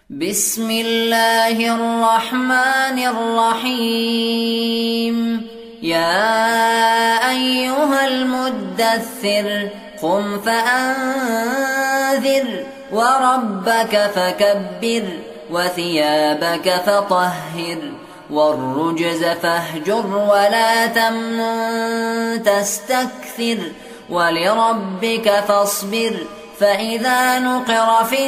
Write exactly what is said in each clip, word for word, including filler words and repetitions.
بسم الله الرحمن الرحيم. يا أيها المدثر قم فأنذر وربك فكبر وثيابك فطهر والرجز فاهجر ولا تمنن تستكثر ولربك فاصبر فإذا نقر في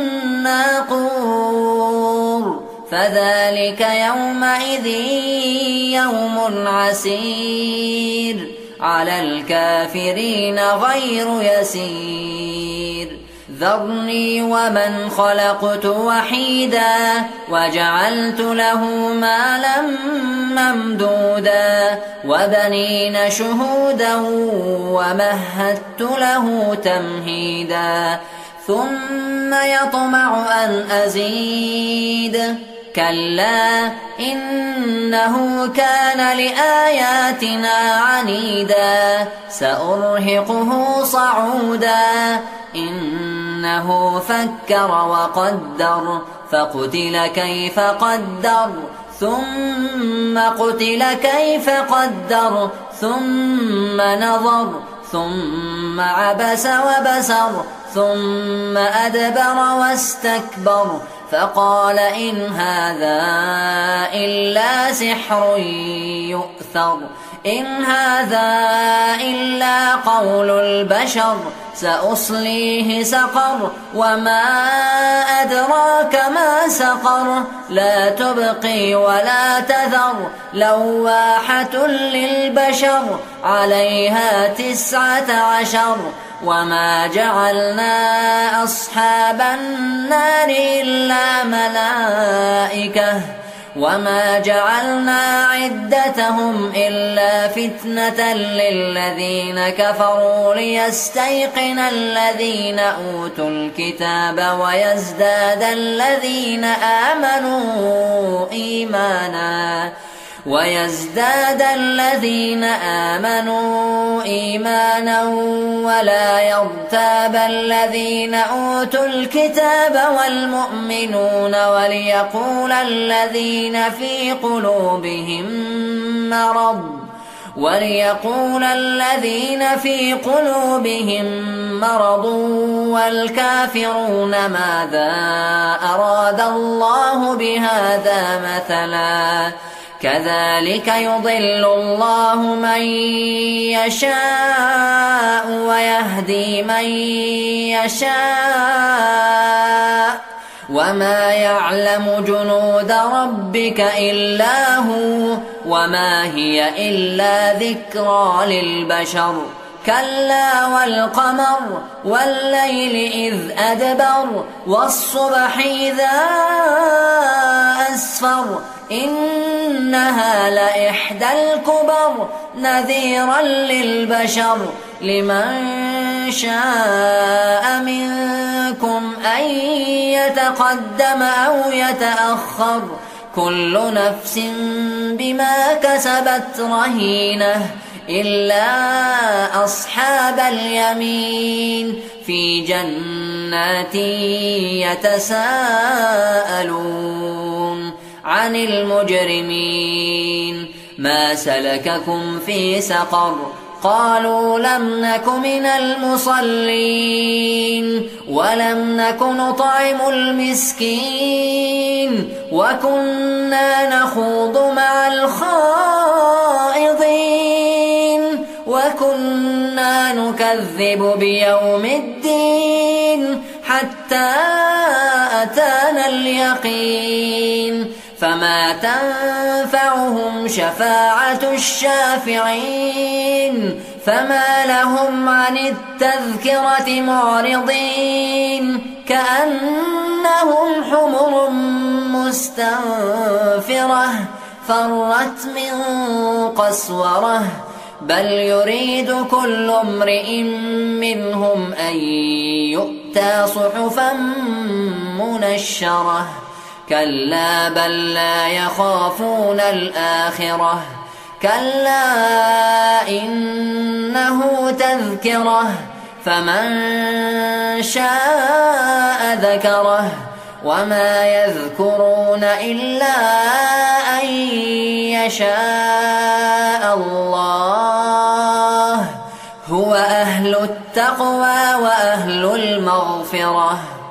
الناقور فذلك يومئذ يوم عسير على الكافرين غير يسير. ذرني ومن خلقت وحيدا وجعلت له مالا ممدودا وبنين شهودا ومهدت له تمهيدا ثم يطمع أن أزيد كلا إنه كان لآياتنا عنيدا سأرهقه صعودا إنه فكر وقدر فقتل كيف قدر ثم قتل كيف قدر ثم نظر ثم عبس وبسر ثم أدبر واستكبر فقال إن هذا إلا سحر يؤثر إن هذا إلا قول البشر سأصليه سقر وما أدراك ما سقر لا تبقي ولا تذر لواحة للبشر عليها تسعة عشر وما جعلنا أصحاب النار إلا ملائكة وما جعلنا عدتهم إلا فتنة للذين كفروا ليستيقن الذين أوتوا الكتاب ويزداد الذين آمنوا إيمانا ويزداد الذين آمنوا إيمانا ولا يرتاب الذين أوتوا الكتاب والمؤمنون وليقول الذين في قلوبهم مرض وليقول الذين في قلوبهم مرض والكافرون ماذا أراد الله بهذا مثلا كذلك يضل الله من يشاء ويهدي من يشاء وما يعلم جنود ربك إلا هو وما هي إلا ذكرى للبشر كلا والقمر والليل إذ أدبر والصبح إذا أسفر إنها لإحدى الكبر نذيرا للبشر لمن شاء منكم أن يتقدم أو يتأخر كل نفس بما كسبت رهينة إلا أصحاب اليمين في جنات يتساءلون عن المجرمين ما سلككم في سقر قالوا لم نك من المصلين ولم نك نطعم المسكين وكنا نخوض مع الخائضين وكنا نكذب بيوم الدين حتى أتانا اليقين فما تنفعهم شفاعة الشافعين فما لهم عن التذكرة معرضين كأنهم حمر مستنفرة فرت من قسورة بل يريد كل امرئ منهم أن يؤتى صحفا منشرة كلا بل لا يخافون الآخرة كلا إنه تذكرة فمن شاء ذكره وما يذكرون إلا أن يشاء الله هو أهل التقوى وأهل المغفرة.